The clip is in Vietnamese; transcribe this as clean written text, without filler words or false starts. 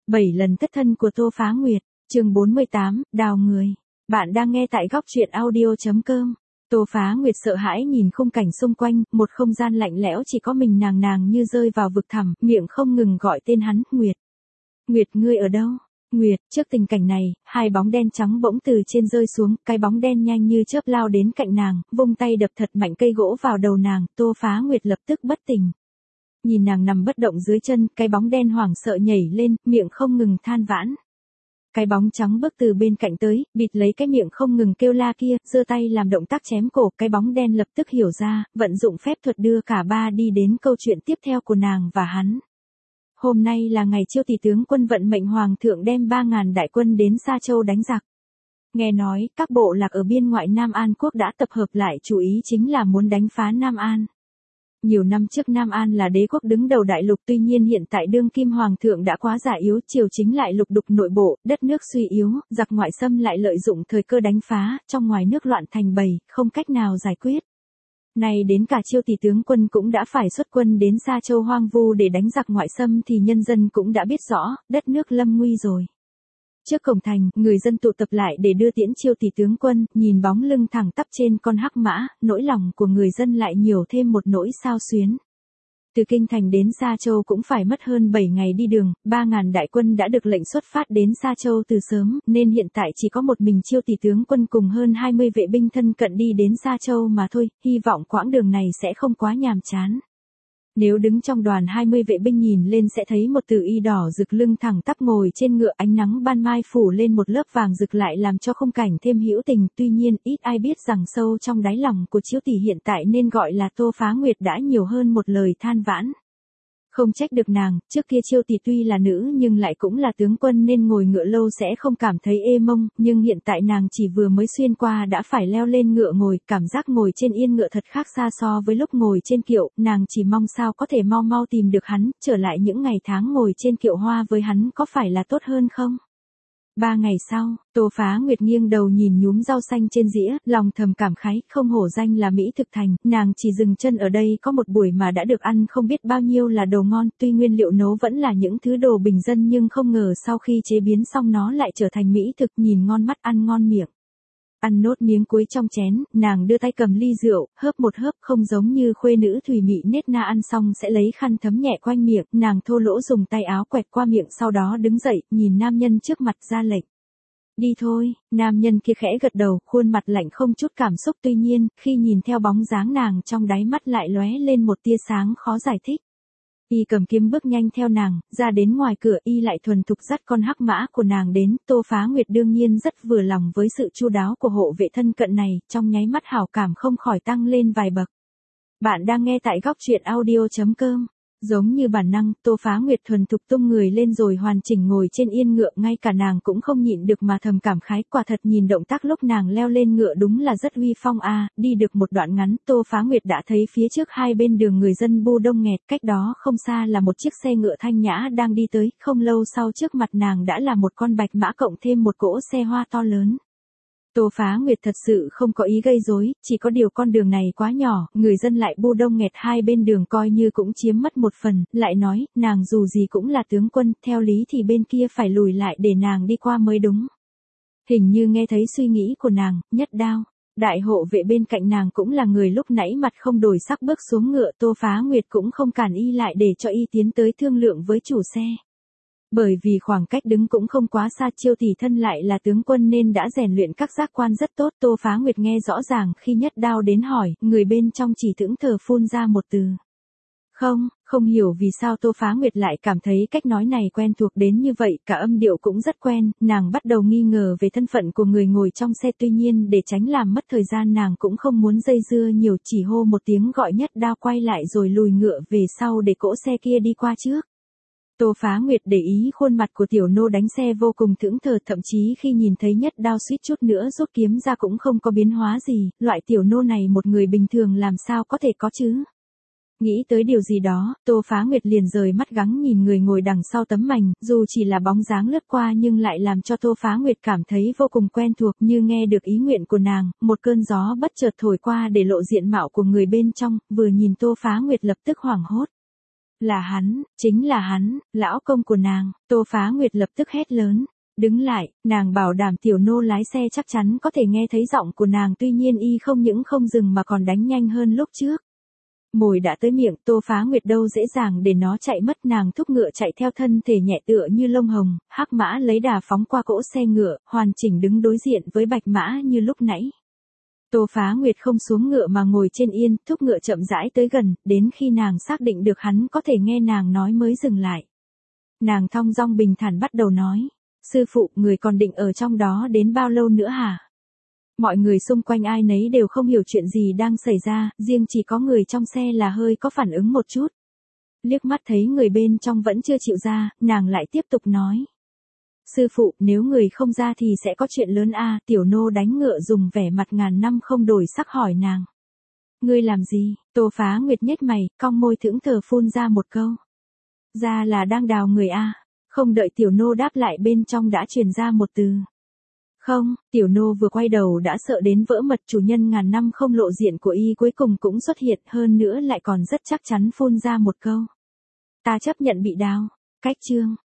7 lần thất thân của Tô Phá Nguyệt, chương 48, đào người. Bạn đang nghe tại góc truyện audio.com. Tô Phá Nguyệt sợ hãi nhìn khung cảnh xung quanh, một không gian lạnh lẽo chỉ có mình nàng như rơi vào vực thẳm, miệng không ngừng gọi tên hắn, Nguyệt. Nguyệt, ngươi ở đâu? Nguyệt, trước tình cảnh này, hai bóng đen trắng bỗng từ trên rơi xuống, cái bóng đen nhanh như chớp lao đến cạnh nàng, vung tay đập thật mạnh cây gỗ vào đầu nàng, Tô Phá Nguyệt lập tức bất tỉnh. Nhìn nàng nằm bất động dưới chân, cái bóng đen hoảng sợ nhảy lên, miệng không ngừng than vãn. Cái bóng trắng bước từ bên cạnh tới, bịt lấy cái miệng không ngừng kêu la kia, giơ tay làm động tác chém cổ, cái bóng đen lập tức hiểu ra, vận dụng phép thuật đưa cả ba đi đến câu chuyện tiếp theo của nàng và hắn. Hôm nay là ngày Chiêu Tỷ tướng quân vận mệnh hoàng thượng đem 3.000 đại quân đến Sa Châu đánh giặc. Nghe nói, các bộ lạc ở biên ngoại Nam An quốc đã tập hợp lại, chủ ý chính là muốn đánh phá Nam An. Nhiều năm trước Nam An là đế quốc đứng đầu đại lục, tuy nhiên hiện tại đương kim hoàng thượng đã quá già yếu, triều chính lại lục đục nội bộ, đất nước suy yếu, giặc ngoại xâm lại lợi dụng thời cơ đánh phá, trong ngoài nước loạn thành bầy, không cách nào giải quyết. Nay đến cả Chiêu Tỷ tướng quân cũng đã phải xuất quân đến Sa Châu hoang vu để đánh giặc ngoại xâm thì nhân dân cũng đã biết rõ, đất nước lâm nguy rồi. Trước cổng thành, người dân tụ tập lại để đưa tiễn Chiêu Tỷ tướng quân, nhìn bóng lưng thẳng tắp trên con hắc mã, nỗi lòng của người dân lại nhiều thêm một nỗi xao xuyến. Từ kinh thành đến Sa Châu cũng phải mất hơn 7 ngày đi đường, 3.000 đại quân đã được lệnh xuất phát đến Sa Châu từ sớm, nên hiện tại chỉ có một mình Chiêu Tỷ tướng quân cùng hơn 20 vệ binh thân cận đi đến Sa Châu mà thôi, hy vọng quãng đường này sẽ không quá nhàm chán. Nếu đứng trong đoàn 20 vệ binh nhìn lên sẽ thấy một tử y đỏ rực lưng thẳng tắp ngồi trên ngựa, ánh nắng ban mai phủ lên một lớp vàng rực lại làm cho khung cảnh thêm hữu tình, tuy nhiên ít ai biết rằng sâu trong đáy lòng của Chiêu Tỷ hiện tại nên gọi là Tô Phá Nguyệt đã nhiều hơn một lời than vãn. Không trách được nàng, trước kia Chiêu Tỷ tuy là nữ nhưng lại cũng là tướng quân nên ngồi ngựa lâu sẽ không cảm thấy ê mông, nhưng hiện tại nàng chỉ vừa mới xuyên qua đã phải leo lên ngựa ngồi, cảm giác ngồi trên yên ngựa thật khác xa so với lúc ngồi trên kiệu, nàng chỉ mong sao có thể mau mau tìm được hắn, trở lại những ngày tháng ngồi trên kiệu hoa với hắn có phải là tốt hơn không? 3 ngày sau, Tô Phá Nguyệt nghiêng đầu nhìn nhúm rau xanh trên dĩa, lòng thầm cảm khái, không hổ danh là Mỹ thực thành, nàng chỉ dừng chân ở đây có một buổi mà đã được ăn không biết bao nhiêu là đồ ngon, tuy nguyên liệu nấu vẫn là những thứ đồ bình dân nhưng không ngờ sau khi chế biến xong nó lại trở thành mỹ thực, nhìn ngon mắt ăn ngon miệng. Ăn nốt miếng cuối trong chén, nàng đưa tay cầm ly rượu, hớp một hớp, không giống như khuê nữ thùy mị nết na ăn xong sẽ lấy khăn thấm nhẹ quanh miệng, nàng thô lỗ dùng tay áo quẹt qua miệng sau đó đứng dậy, nhìn nam nhân trước mặt ra lệnh. Đi thôi, nam nhân kia khẽ gật đầu, khuôn mặt lạnh không chút cảm xúc, tuy nhiên, khi nhìn theo bóng dáng nàng trong đáy mắt lại lóe lên một tia sáng khó giải thích. Y cầm kiếm bước nhanh theo nàng, ra đến ngoài cửa y lại thuần thục dắt con hắc mã của nàng đến, Tô Phá Nguyệt đương nhiên rất vừa lòng với sự chu đáo của hộ vệ thân cận này, trong nháy mắt hảo cảm không khỏi tăng lên vài bậc. Bạn đang nghe tại góc truyện audio.com. Giống như bản năng, Tô Phá Nguyệt thuần thục tung người lên rồi hoàn chỉnh ngồi trên yên ngựa, ngay cả nàng cũng không nhịn được mà thầm cảm khái, quả thật nhìn động tác lúc nàng leo lên ngựa đúng là rất uy phong a. Đi được một đoạn ngắn, Tô Phá Nguyệt đã thấy phía trước hai bên đường người dân bu đông nghẹt, cách đó không xa là một chiếc xe ngựa thanh nhã đang đi tới, không lâu sau trước mặt nàng đã là một con bạch mã cộng thêm một cỗ xe hoa to lớn. Tô Phá Nguyệt thật sự không có ý gây rối, chỉ có điều con đường này quá nhỏ, người dân lại bu đông nghẹt hai bên đường coi như cũng chiếm mất một phần, lại nói, nàng dù gì cũng là tướng quân, theo lý thì bên kia phải lùi lại để nàng đi qua mới đúng. Hình như nghe thấy suy nghĩ của nàng, Nhất Đao, đại hộ vệ bên cạnh nàng cũng là người lúc nãy mặt không đổi sắc bước xuống ngựa, Tô Phá Nguyệt cũng không cản y lại để cho y tiến tới thương lượng với chủ xe. Bởi vì khoảng cách đứng cũng không quá xa, Chiêu Tỷ thân lại là tướng quân nên đã rèn luyện các giác quan rất tốt, Tô Phá Nguyệt nghe rõ ràng khi Nhất Đao đến hỏi, người bên trong chỉ thẫn thờ phun ra một từ. Không hiểu vì sao Tô Phá Nguyệt lại cảm thấy cách nói này quen thuộc đến như vậy, cả âm điệu cũng rất quen, nàng bắt đầu nghi ngờ về thân phận của người ngồi trong xe, tuy nhiên để tránh làm mất thời gian nàng cũng không muốn dây dưa nhiều, chỉ hô một tiếng gọi Nhất Đao quay lại rồi lùi ngựa về sau để cỗ xe kia đi qua trước. Tô Phá Nguyệt để ý khuôn mặt của tiểu nô đánh xe vô cùng thẫn thờ, thậm chí khi nhìn thấy Nhất Đao suýt chút nữa rút kiếm ra cũng không có biến hóa gì, loại tiểu nô này một người bình thường làm sao có thể có chứ. Nghĩ tới điều gì đó, Tô Phá Nguyệt liền rời mắt gắng nhìn người ngồi đằng sau tấm mành, dù chỉ là bóng dáng lướt qua nhưng lại làm cho Tô Phá Nguyệt cảm thấy vô cùng quen thuộc, như nghe được ý nguyện của nàng, một cơn gió bất chợt thổi qua để lộ diện mạo của người bên trong, vừa nhìn Tô Phá Nguyệt lập tức hoảng hốt. Là hắn, chính là hắn, lão công của nàng. Tô Phá Nguyệt lập tức hét lớn. Đứng lại, nàng bảo đảm tiểu nô lái xe chắc chắn có thể nghe thấy giọng của nàng, tuy nhiên y không những không dừng mà còn đánh nhanh hơn lúc trước. Mồi đã tới miệng, Tô Phá Nguyệt đâu dễ dàng để nó chạy mất, nàng thúc ngựa chạy theo thân thể nhẹ tựa như lông hồng, hắc mã lấy đà phóng qua cỗ xe ngựa, hoàn chỉnh đứng đối diện với bạch mã như lúc nãy. Tô Phá Nguyệt không xuống ngựa mà ngồi trên yên, thúc ngựa chậm rãi tới gần, đến khi nàng xác định được hắn có thể nghe nàng nói mới dừng lại. Nàng thong dong bình thản bắt đầu nói, sư phụ, người còn định ở trong đó đến bao lâu nữa hả? Mọi người xung quanh ai nấy đều không hiểu chuyện gì đang xảy ra, riêng chỉ có người trong xe là hơi có phản ứng một chút. Liếc mắt thấy người bên trong vẫn chưa chịu ra, nàng lại tiếp tục nói. Sư phụ, nếu người không ra thì sẽ có chuyện lớn a. Tiểu nô đánh ngựa dùng vẻ mặt ngàn năm không đổi sắc hỏi nàng. Ngươi làm gì? Tô Phá Nguyệt nhếch mày, cong môi thẫn thờ phun ra một câu. Ra là đang đào người a. Không đợi tiểu nô đáp lại, bên trong đã truyền ra một từ. Không, tiểu nô vừa quay đầu đã sợ đến vỡ mật, chủ nhân ngàn năm không lộ diện của y cuối cùng cũng xuất hiện, hơn nữa lại còn rất chắc chắn phun ra một câu. Ta chấp nhận bị đào. Cách chương.